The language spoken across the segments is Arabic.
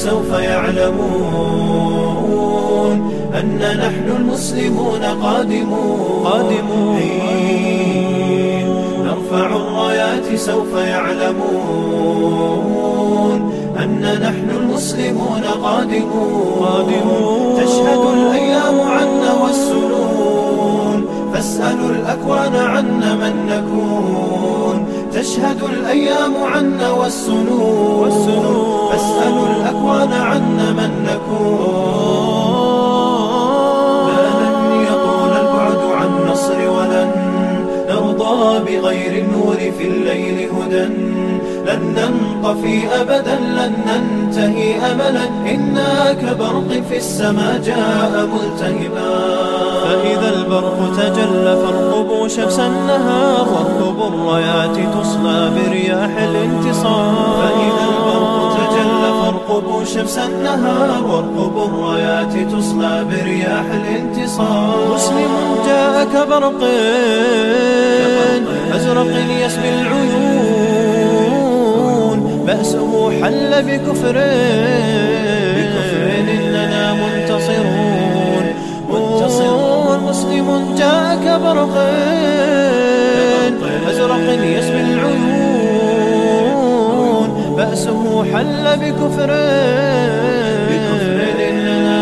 سوف يعلمون أن نحن المسلمون قادمون. حين نرفع الرايات سوف يعلمون أن نحن المسلمون قادمون. تشهد الأيام عنا والسنون فاسألوا الأكوان عنا من نكون. تشهد الأيام عنا والسنون فاسألوا الأكوان عنا من نكون. لن يطول البعد عن نصر ولن نرضى بغير النور في الليل هدى. لن ننطفي أبدا لن ننتهي أملا إنا كبرق في السماء جاء ملتهبا. فإذا البرق تجلى فارقبوا شمس النهار واركبوا الرايات تصلى برياح الانتصار. فإذا البرق تجلى فارقبوا شمس النهار واركبوا الرايات تصلى برياح الانتصار. مسلم جاء كبرق أزرق يسبي العيون بأسه حل بكفر إننا منتصرون. مسلم جاء كبرق أزرق يسبي العيون بأسه حل بكفر إننا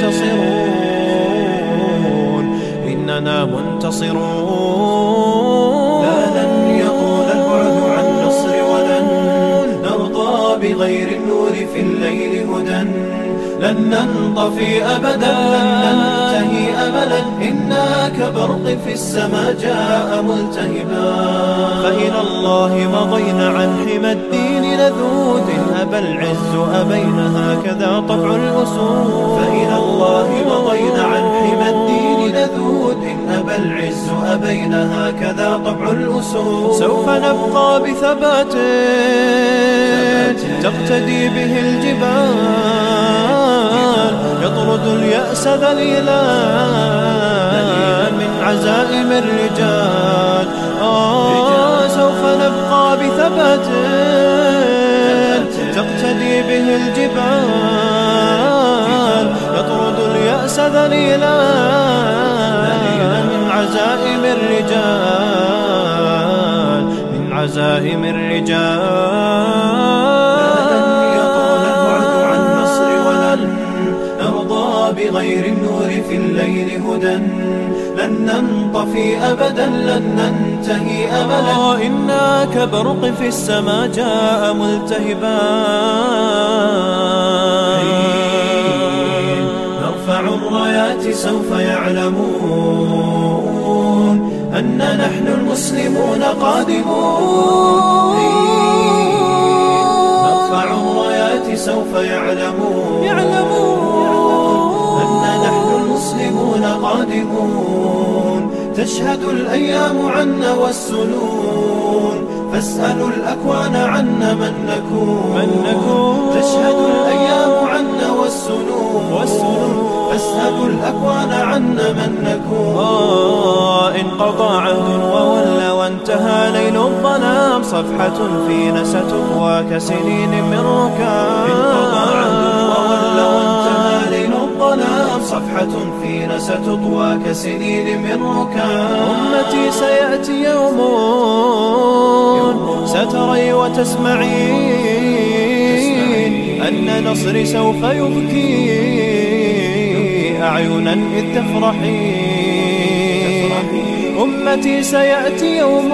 منتصرون. لن يطول البعد عن نصر ولن نرضى بغير النور في الليل هدى. لن ننطفي أبدا لن ننتهي أملا إنا كبرق في السماء جاء ملتهبا. فإلى الله مضينا عن حمى الدين نذود أبى العز أبين هكذا طبع الأسود. فإلى الله مضينا عن حمى الدين نذود أبى العز أبين هكذا طبع الأسود. سوف نبقى بثبات تقتدي به الجبال يطرد اليأس ذليلا من عزائم الرجال. سوف نبقى بثبات تقتدي به الجبال يطرد اليأس ذليلا من عزائم الرجال. بغير النور في الليل هدى. لن ننطفي أبدا لن ننتهي أملا إنا كبرق في السماء جاء ملتهبا. نرفع الرايات سوف يعلمون أن نحن المسلمون قادمون. نرفع الرايات سوف يعلمون المسلمون قادمون. تشهد الأيام عنا والسنون فاسألوا الأكوان عنا من نكون. تشهد الأيام عنا والسنون فاسألوا الأكوان عنا من نكون. انقضى عهد وولى وانتهى ليل الظلام صفحة فينا ستطوى كسنين من ركام. انقضى عهد وولى وانتهى ليل الظلام صفحة فينا ستطوى كسنين من ركام. أمتي سيأتي يوم ستري وتسمعين أن نصري سوف يبكي أعينا إذ تفرحين. أمتي سيأتي يوم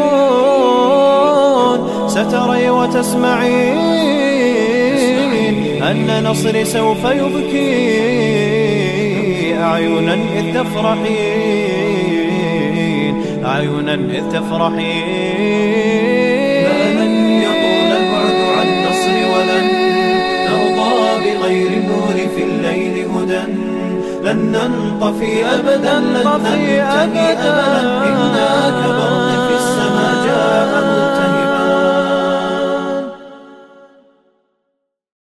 ستري وتسمعين أن نصري سوف يبكي أعينا إذ تفرحين. لن يطول البعد عن نصر ولن نرضى بغير النور في الليل هدى. لن ننطفي أبدا لن ننتهي أملا إنا كبرق في السماء جاء ملتهبا.